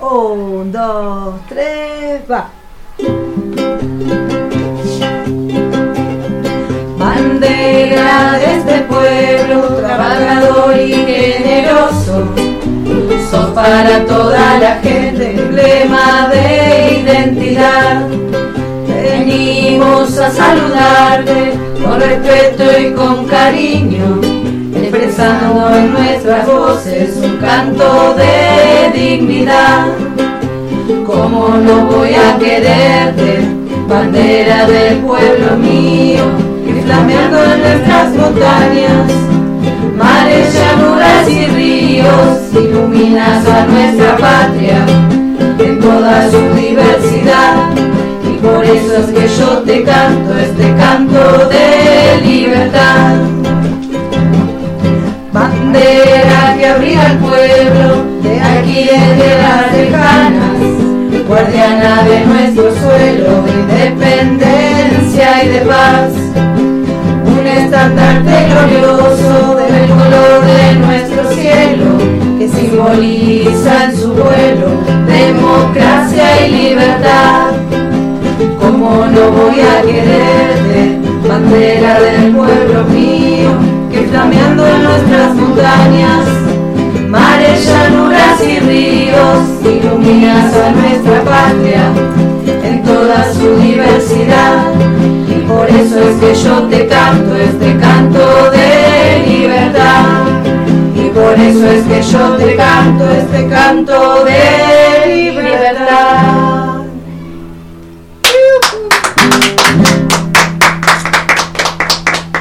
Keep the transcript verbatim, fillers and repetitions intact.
Un, dos, tres, va. Bandera de este pueblo, trabajador y generoso, sos para toda la gente, emblema de identidad. Venimos a saludarte con respeto y con cariño, expresando en nuestras voces un canto de dignidad. ¿Cómo no voy a quererte, bandera del pueblo mío, que flameando en nuestras montañas, mares, llanuras y ríos, iluminas a nuestra patria en toda su diversidad? Y por eso es que yo te canto este canto de libertad. Bandera que abriga al pueblo de aquí desde las lejanas, guardiana de nuestro suelo de independencia y de paz. Un estandarte glorioso del color de nuestro cielo, que simboliza en su vuelo democracia y libertad. ¿Cómo no voy a quererte, bandera del pueblo mío, que flameando en nuestras montañas, mares, llanuras y ríos, iluminas a nuestra patria en toda su diversidad? Y por eso es que yo te canto este canto de libertad. Y por eso es que yo te canto este canto de